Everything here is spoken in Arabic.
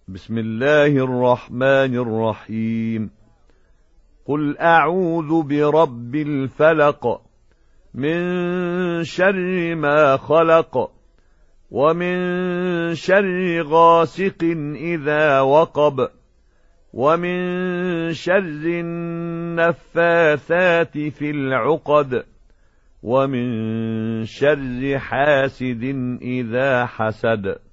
بسم الله الرحمن الرحيم. قل أعوذ برب الفلق من شر ما خلق ومن شر غاسق إذا وقب ومن شر النفاثات في العقد ومن شر حاسد إذا حسد.